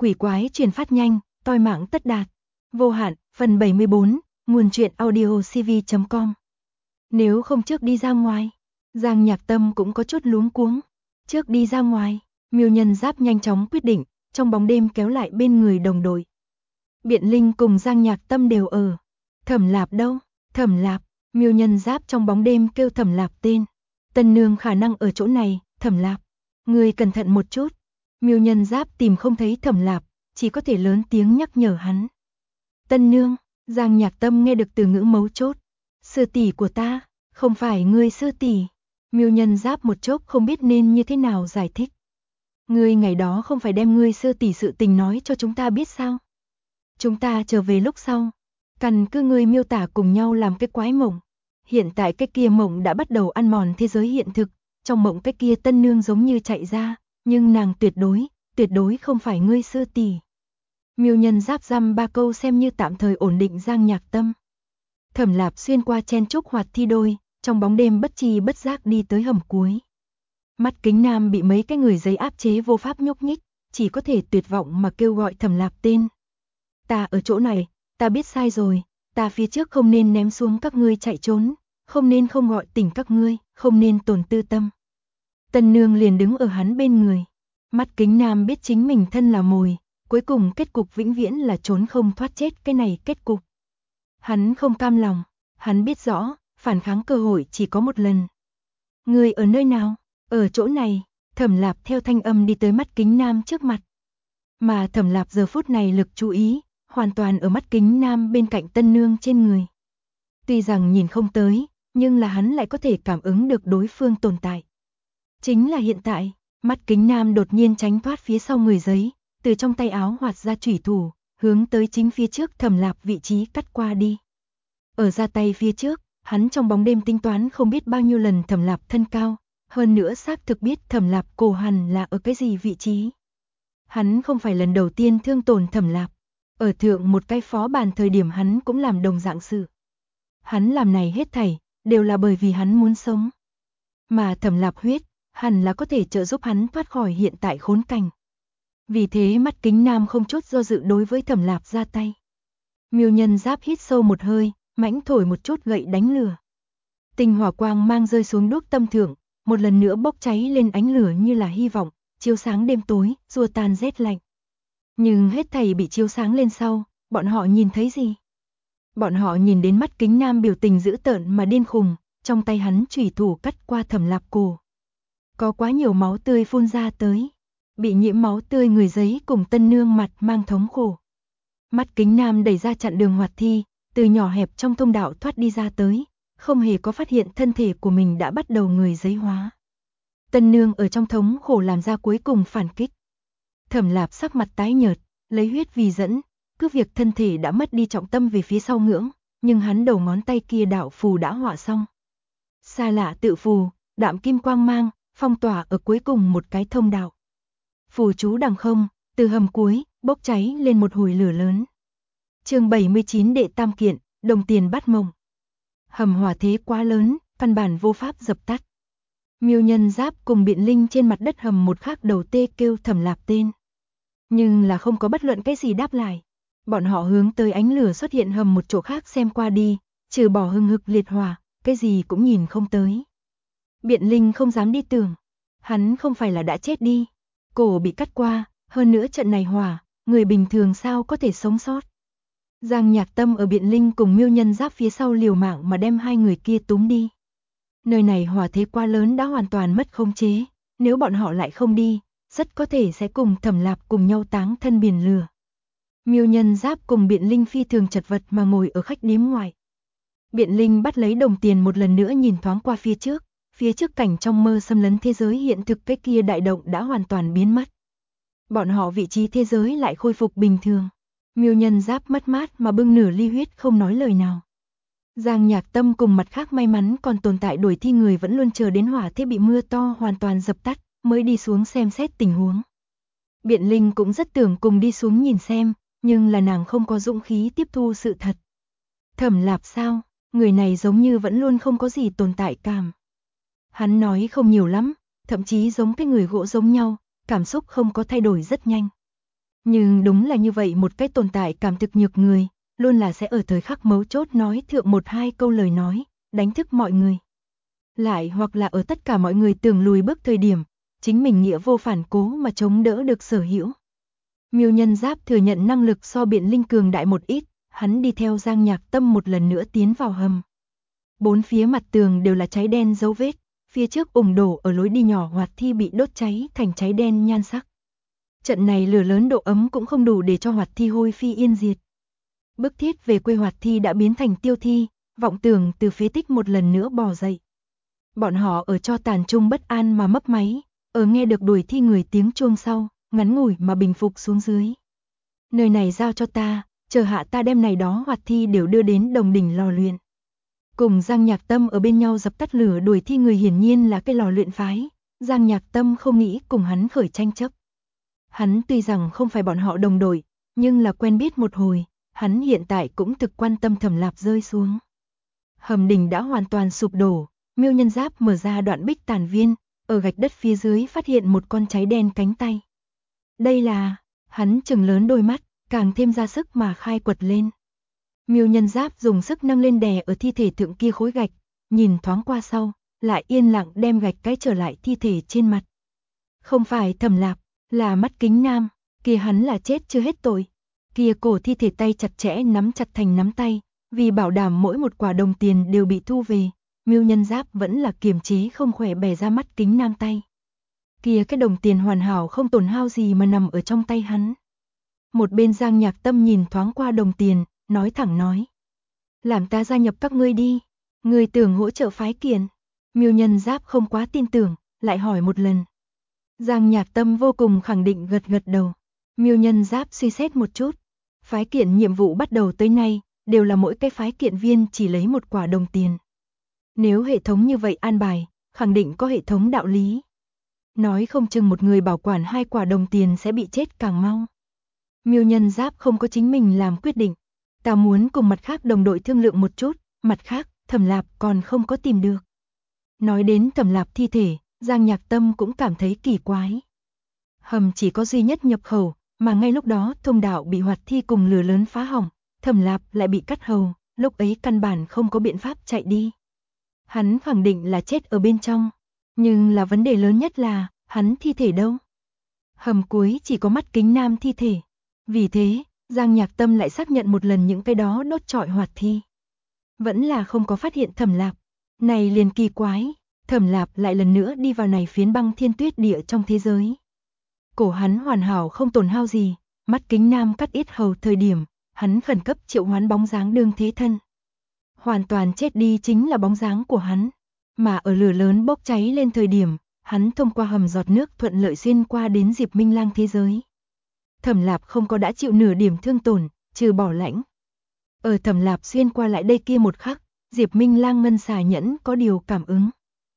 quỷ quái truyền phát nhanh, toi mạng tất đạt. Vô hạn, phần 74, nguồn truyện audio cv.com. Nếu không trước đi ra ngoài, Giang Nhạc Tâm cũng có chút luống cuống. Trước đi ra ngoài, Miêu Nhân Giáp nhanh chóng quyết định, trong bóng đêm kéo lại bên người đồng đội. Biện Linh cùng Giang Nhạc Tâm đều ở. Thẩm Lạp đâu? Thẩm Lạp, Miêu Nhân Giáp trong bóng đêm kêu Thẩm Lạp tên. Tân nương khả năng ở chỗ này, Thẩm Lạp. Người cẩn thận một chút. Miêu Nhân Giáp tìm không thấy Thẩm Lạp, chỉ có thể lớn tiếng nhắc nhở hắn. Tân nương, Giang Nhạc Tâm nghe được từ ngữ mấu chốt. Sư tỷ của ta, không phải ngươi sư tỷ. Miêu Nhân Giáp một chốc không biết nên như thế nào giải thích. Ngươi ngày đó không phải đem ngươi sư tỷ sự tình nói cho chúng ta biết sao? Chúng ta trở về lúc sau, căn cứ ngươi miêu tả cùng nhau làm cái quái mộng. Hiện tại cái kia mộng đã bắt đầu ăn mòn thế giới hiện thực, trong mộng cái kia tân nương giống như chạy ra, nhưng nàng tuyệt đối không phải ngươi sư tỷ. Miêu Nhân Giáp dăm ba câu xem như tạm thời ổn định Giang Nhạc Tâm. Thẩm Lạp xuyên qua chen chúc hoạt thi đôi, trong bóng đêm bất tri bất giác đi tới hầm cuối. Mắt Kính Nam bị mấy cái người giấy áp chế vô pháp nhúc nhích, chỉ có thể tuyệt vọng mà kêu gọi Thẩm Lạp tên. Ta ở chỗ này, ta biết sai rồi, ta phía trước không nên ném xuống các ngươi chạy trốn, không nên không gọi tỉnh các ngươi, không nên tổn tư tâm. Tân nương liền đứng ở hắn bên người. Mắt Kính Nam biết chính mình thân là mồi, cuối cùng kết cục vĩnh viễn là trốn không thoát chết cái này kết cục. Hắn không cam lòng, hắn biết rõ, phản kháng cơ hội chỉ có một lần. Ngươi ở nơi nào? Ở chỗ này. Thẩm Lạp theo thanh âm đi tới mắt Kính Nam trước mặt. Mà Thẩm Lạp giờ phút này lực chú ý, hoàn toàn ở mắt Kính Nam bên cạnh tân nương trên người. Tuy rằng nhìn không tới, nhưng là hắn lại có thể cảm ứng được đối phương tồn tại. Chính là hiện tại, mắt Kính Nam đột nhiên tránh thoát phía sau người giấy, từ trong tay áo hoạt ra chủy thủ, hướng tới chính phía trước Thẩm Lạp vị trí cắt qua đi. Ở ra tay phía trước, hắn trong bóng đêm tính toán không biết bao nhiêu lần Thẩm Lạp thân cao, hơn nữa xác thực biết Thẩm Lạp cổ hẳn là ở cái gì vị trí. Hắn không phải lần đầu tiên thương tổn Thẩm Lạp, ở thượng một cái phó bàn thời điểm hắn cũng làm đồng dạng sự. Hắn làm này hết thảy, đều là bởi vì hắn muốn sống. Mà Thẩm Lạp huyết, hẳn là có thể trợ giúp hắn thoát khỏi hiện tại khốn cảnh. Vì thế mắt Kính Nam không chút do dự đối với Thẩm Lạp ra tay. Miêu Nhân Giáp hít sâu một hơi, mãnh thổi một chút gậy đánh lửa. Tinh hỏa quang mang rơi xuống đuốc tâm thượng, một lần nữa bốc cháy lên ánh lửa như là hy vọng, chiếu sáng đêm tối, xua tan rét lạnh. Nhưng hết thảy bị chiếu sáng lên sau, bọn họ nhìn thấy gì? Bọn họ nhìn đến mắt Kính Nam biểu tình dữ tợn mà điên khùng, trong tay hắn chủy thủ cắt qua Thẩm Lạp cổ. Có quá nhiều máu tươi phun ra tới, bị nhiễm máu tươi người giấy cùng tân nương mặt mang thống khổ. Mắt Kính Nam đẩy ra chặn đường hoạt thi, từ nhỏ hẹp trong thông đạo thoát đi ra tới, không hề có phát hiện thân thể của mình đã bắt đầu người giấy hóa. Tân nương ở trong thống khổ làm ra cuối cùng phản kích. Thẩm Lạp sắc mặt tái nhợt, lấy huyết vì dẫn, cứ việc thân thể đã mất đi trọng tâm về phía sau ngưỡng, nhưng hắn đầu ngón tay kia đạo phù đã họa xong. Xa lạ tự phù, đạm kim quang mang, phong tỏa ở cuối cùng một cái thông đạo. Phù chú đằng không, từ hầm cuối, bốc cháy lên một hồi lửa lớn. Chương 79 đệ tam kiện, đồng tiền bắt mộng. Hầm hỏa thế quá lớn, căn bản vô pháp dập tắt. Miêu Nhân Giáp cùng Biện Linh trên mặt đất hầm một khắc đầu tê kêu Thẩm Lạp tên. Nhưng là không có bất luận cái gì đáp lại. Bọn họ hướng tới ánh lửa xuất hiện hầm một chỗ khác xem qua đi, trừ bỏ hừng hực liệt hỏa, cái gì cũng nhìn không tới. Biện Linh không dám đi tưởng, hắn không phải là đã chết đi, cổ bị cắt qua, hơn nữa trận này hỏa, người bình thường sao có thể sống sót. Giang Nhạc Tâm ở Biện Linh cùng Miêu Nhân Giáp phía sau liều mạng mà đem hai người kia túm đi. Nơi này hỏa thế quá lớn đã hoàn toàn mất khống chế, nếu bọn họ lại không đi, rất có thể sẽ cùng Thẩm Lạp cùng nhau táng thân biển lửa. Miêu Nhân Giáp cùng Biện Linh phi thường chật vật mà ngồi ở khách điếm ngoài. Biện Linh bắt lấy đồng tiền một lần nữa nhìn thoáng qua phía trước cảnh trong mơ xâm lấn thế giới hiện thực cái kia đại động đã hoàn toàn biến mất. Bọn họ vị trí thế giới lại khôi phục bình thường. Miêu Nhân Giáp mất mát mà bưng nửa ly huyết không nói lời nào. Giang Nhạc Tâm cùng mặt khác may mắn còn tồn tại đuổi thi người vẫn luôn chờ đến hỏa thế bị mưa to hoàn toàn dập tắt, mới đi xuống xem xét tình huống. Biện Linh cũng rất tưởng cùng đi xuống nhìn xem, nhưng là nàng không có dũng khí tiếp thu sự thật. Thẩm Lạp sao, người này giống như vẫn luôn không có gì tồn tại cảm. Hắn nói không nhiều lắm, thậm chí giống cái người gỗ giống nhau, cảm xúc không có thay đổi rất nhanh. Nhưng đúng là như vậy, một cái tồn tại cảm thực nhược người, luôn là sẽ ở thời khắc mấu chốt nói thượng một hai câu lời nói, đánh thức mọi người. Lại hoặc là ở tất cả mọi người tưởng lùi bước thời điểm, chính mình nghĩa vô phản cố mà chống đỡ được sở hữu. Miêu Nhân Giáp thừa nhận năng lực so Biện Linh cường đại một ít, hắn đi theo Giang Nhạc Tâm một lần nữa tiến vào hầm. Bốn phía mặt tường đều là cháy đen dấu vết, phía trước ủng đổ ở lối đi nhỏ hoạt thi bị đốt cháy thành cháy đen nhan sắc. Trận này lửa lớn độ ấm cũng không đủ để cho hoạt thi hôi phi yên diệt. Bức thiết về quê hoạt thi đã biến thành tiêu thi, vọng tưởng từ phế tích một lần nữa bò dậy. Bọn họ ở cho tàn trung bất an mà mấp máy, ở nghe được đuổi thi người tiếng chuông sau, ngắn ngủi mà bình phục xuống dưới. Nơi này giao cho ta, chờ hạ ta đem này đó hoạt thi đều đưa đến Đồng Đỉnh lò luyện. Cùng Giang Nhạc Tâm ở bên nhau dập tắt lửa đuổi thi người hiển nhiên là cái lò luyện phái, Giang Nhạc Tâm không nghĩ cùng hắn khởi tranh chấp. Hắn tuy rằng không phải bọn họ đồng đội, nhưng là quen biết một hồi, hắn hiện tại cũng thực quan tâm Thẩm Lạp rơi xuống. Hầm đỉnh đã hoàn toàn sụp đổ, Miêu Nhân Giáp mở ra đoạn bích tàn viên, ở gạch đất phía dưới phát hiện một con cháy đen cánh tay. Đây là, hắn trừng lớn đôi mắt, càng thêm ra sức mà khai quật lên. Miêu Nhân Giáp dùng sức nâng lên đè ở thi thể thượng kia khối gạch, nhìn thoáng qua sau, lại yên lặng đem gạch cái trở lại thi thể trên mặt. Không phải Thẩm Lạp, là Mắt Kính Nam, kia hắn là chết chưa hết tội. Kia cổ thi thể tay chặt chẽ nắm chặt thành nắm tay, vì bảo đảm mỗi một quả đồng tiền đều bị thu về, Miêu Nhân Giáp vẫn là kiềm chế không khỏe bẻ ra Mắt Kính Nam tay. Kia cái đồng tiền hoàn hảo không tổn hao gì mà nằm ở trong tay hắn. Một bên Giang Nhạc Tâm nhìn thoáng qua đồng tiền, nói thẳng nói. Làm ta gia nhập các ngươi đi, ngươi tưởng hỗ trợ phái kiện. Miêu Nhân Giáp không quá tin tưởng, lại hỏi một lần. Giang Nhạc Tâm vô cùng khẳng định gật gật đầu. Miêu Nhân Giáp suy xét một chút. Phái kiện nhiệm vụ bắt đầu tới nay, đều là mỗi cái phái kiện viên chỉ lấy một quả đồng tiền. Nếu hệ thống như vậy an bài, khẳng định có hệ thống đạo lý. Nói không chừng một người bảo quản 2 quả đồng tiền sẽ bị chết càng mau. Miêu Nhân Giáp không có chính mình làm quyết định. Ta muốn cùng mặt khác đồng đội thương lượng một chút, mặt khác, Thẩm Lạp còn không có tìm được. Nói đến Thẩm Lạp thi thể, Giang Nhạc Tâm cũng cảm thấy kỳ quái. Hầm chỉ có duy nhất nhập khẩu, mà ngay lúc đó thông đạo bị hoạt thi cùng lửa lớn phá hỏng, Thẩm Lạp lại bị cắt hầu, lúc ấy căn bản không có biện pháp chạy đi. Hắn khẳng định là chết ở bên trong, nhưng là vấn đề lớn nhất là, hắn thi thể đâu? Hầm cuối chỉ có Mắt Kính Nam thi thể. Vì thế, Giang Nhạc Tâm lại xác nhận một lần những cái đó đốt trọi hoạt thi. Vẫn là không có phát hiện Thẩm Lạp. Này liền kỳ quái, Thẩm Lạp lại lần nữa đi vào này phiến băng thiên tuyết địa trong thế giới. Cổ hắn hoàn hảo không tổn hao gì, Mắt Kính Nam cắt yết hầu thời điểm, hắn khẩn cấp triệu hoán bóng dáng đương thế thân. Hoàn toàn chết đi chính là bóng dáng của hắn, mà ở lửa lớn bốc cháy lên thời điểm, hắn thông qua hầm giọt nước thuận lợi xuyên qua đến Diệp Minh Lang thế giới. Thẩm Lạp không có đã chịu nửa điểm thương tổn, trừ bỏ lãnh. Ở Thẩm Lạp xuyên qua lại đây kia một khắc, Diệp Minh Lang ngân xà nhẫn có điều cảm ứng.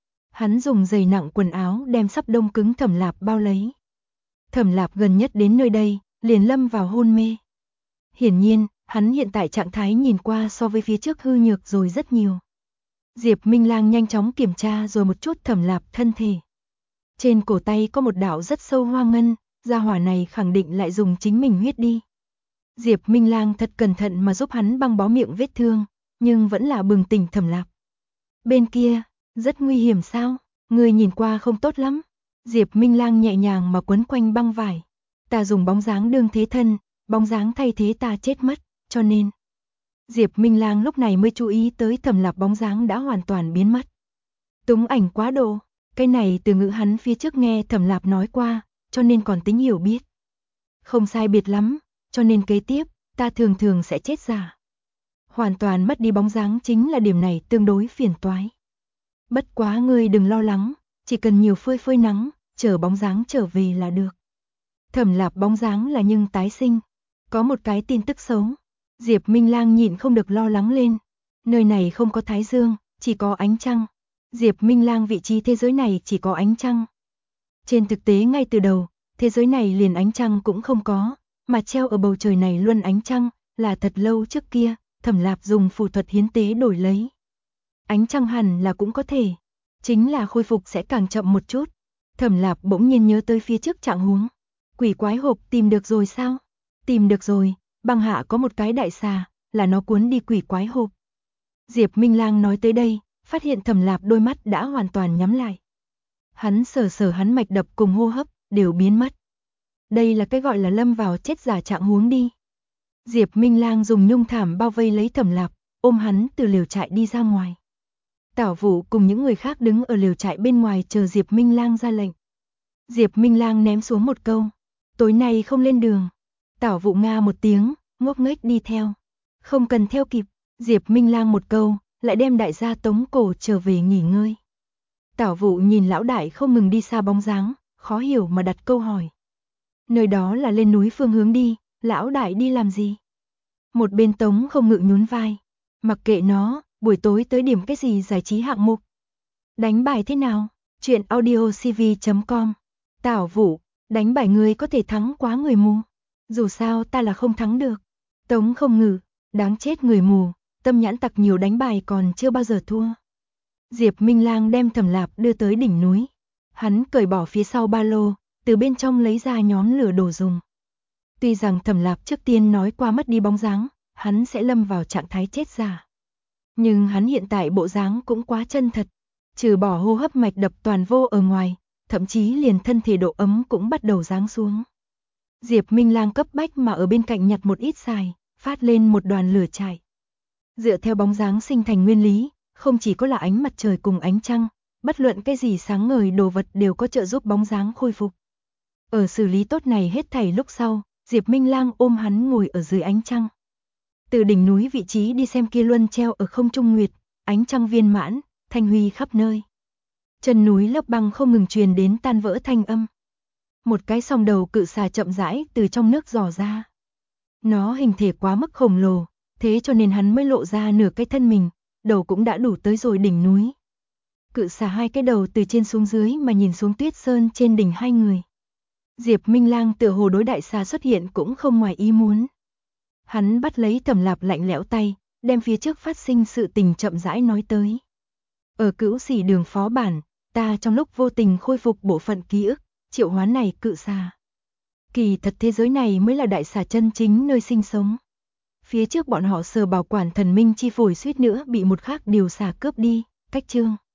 Hắn dùng dày nặng quần áo đem sắp đông cứng Thẩm Lạp bao lấy. Thẩm Lạp gần nhất đến nơi đây, liền lâm vào hôn mê. Hiển nhiên, hắn hiện tại trạng thái nhìn qua so với phía trước hư nhược rồi rất nhiều. Diệp Minh Lang nhanh chóng kiểm tra rồi một chút Thẩm Lạp thân thể. Trên cổ tay có một đạo rất sâu hoa ngân, gia hỏa này khẳng định lại dùng chính mình huyết đi. Diệp Minh Lang thật cẩn thận mà giúp hắn băng bó miệng vết thương, nhưng vẫn là bừng tỉnh Thẩm Lạp. Bên kia, rất nguy hiểm sao? Người nhìn qua không tốt lắm. Diệp Minh Lang nhẹ nhàng mà quấn quanh băng vải. Ta dùng bóng dáng đương thế thân, bóng dáng thay thế ta chết mất, cho nên. Diệp Minh Lang lúc này mới chú ý tới Thẩm Lạp bóng dáng đã hoàn toàn biến mất. Túng ảnh quá độ, cái này từ ngữ hắn phía trước nghe Thẩm Lạp nói qua, cho nên còn tính hiểu biết. Không sai biệt lắm, cho nên kế tiếp, ta thường thường sẽ chết giả. Hoàn toàn mất đi bóng dáng chính là điểm này tương đối phiền toái. Bất quá ngươi đừng lo lắng, chỉ cần nhiều phơi phơi nắng, chờ bóng dáng trở về là được. Thẩm Lạp bóng dáng là nhưng tái sinh. Có một cái tin tức xấu. Diệp Minh Lang nhịn không được lo lắng lên. Nơi này không có thái dương, chỉ có ánh trăng. Diệp Minh Lang vị trí thế giới này chỉ có ánh trăng. Trên thực tế ngay từ đầu, thế giới này liền ánh trăng cũng không có, mà treo ở bầu trời này luôn ánh trăng, là thật lâu trước kia, Thẩm Lạp dùng phù thuật hiến tế đổi lấy. Ánh trăng hẳn là cũng có thể, chính là khôi phục sẽ càng chậm một chút. Thẩm Lạp bỗng nhiên nhớ tới phía trước trạng huống. Quỷ quái hộp tìm được rồi sao? Tìm được rồi, băng hạ có một cái đại xà, là nó cuốn đi quỷ quái hộp. Diệp Minh Lang nói tới đây, phát hiện Thẩm Lạp đôi mắt đã hoàn toàn nhắm lại. Hắn sờ hắn mạch đập cùng hô hấp, đều biến mất. Đây là cái gọi là lâm vào chết giả trạng huống đi. Diệp Minh Lang dùng nhung thảm bao vây lấy Thẩm Lạp, ôm hắn từ lều trại đi ra ngoài. Tảo Vũ cùng những người khác đứng ở lều trại bên ngoài chờ Diệp Minh Lang ra lệnh. Diệp Minh Lang ném xuống một câu, tối nay không lên đường. Tảo Vũ nga một tiếng, ngốc nghếch đi theo. Không cần theo kịp, Diệp Minh Lang một câu, lại đem đại gia tống cổ trở về nghỉ ngơi. Tảo Vũ nhìn lão đại không ngừng đi xa bóng dáng, khó hiểu mà đặt câu hỏi. Nơi đó là lên núi phương hướng đi, lão đại đi làm gì? Một bên Tống không ngự nhún vai. Mặc kệ nó, buổi tối tới điểm cái gì giải trí hạng mục. Đánh bài thế nào? Chuyện audiocv.com. Tảo Vũ, đánh bài người có thể thắng quá người mù. Dù sao ta là không thắng được. Tống không ngự, đáng chết người mù, tâm nhãn tặc nhiều đánh bài còn chưa bao giờ thua. Diệp Minh Lang đem Thẩm Lạp đưa tới đỉnh núi. Hắn cởi bỏ phía sau ba lô, từ bên trong lấy ra nhóm lửa đồ dùng. Tuy rằng Thẩm Lạp trước tiên nói qua mất đi bóng dáng, hắn sẽ lâm vào trạng thái chết giả. Nhưng hắn hiện tại bộ dáng cũng quá chân thật, trừ bỏ hô hấp mạch đập toàn vô ở ngoài, thậm chí liền thân thể độ ấm cũng bắt đầu giáng xuống. Diệp Minh Lang cấp bách mà ở bên cạnh nhặt một ít xài, phát lên một đoàn lửa trại. Dựa theo bóng dáng sinh thành nguyên lý, không chỉ có là ánh mặt trời cùng ánh trăng, bất luận cái gì sáng ngời đồ vật đều có trợ giúp bóng dáng khôi phục. Ở xử lý tốt này hết thảy lúc sau, Diệp Minh Lang ôm hắn ngồi ở dưới ánh trăng. Từ đỉnh núi vị trí đi xem kia luân treo ở không trung nguyệt, ánh trăng viên mãn, thanh huy khắp nơi. Chân núi lớp băng không ngừng truyền đến tan vỡ thanh âm. Một cái song đầu cự xà chậm rãi từ trong nước dò ra. Nó hình thể quá mức khổng lồ, thế cho nên hắn mới lộ ra nửa cái thân mình, đầu cũng đã đủ tới rồi đỉnh núi. Cự xà hai cái đầu từ trên xuống dưới mà nhìn xuống tuyết sơn trên đỉnh hai người. Diệp Minh Lang tựa hồ đối đại xà xuất hiện cũng không ngoài ý muốn. Hắn bắt lấy Thẩm Lạp lạnh lẽo tay, đem phía trước phát sinh sự tình chậm rãi nói tới. Ở Cửu Sỉ Đường phó bản, ta trong lúc vô tình khôi phục bộ phận ký ức, triệu hoán này cự xà. Kỳ thật thế giới này mới là đại xà chân chính nơi sinh sống. Phía trước bọn họ sờ bảo quản thần minh chi phổi suýt nữa bị một khác điều xà cướp đi, cách chương.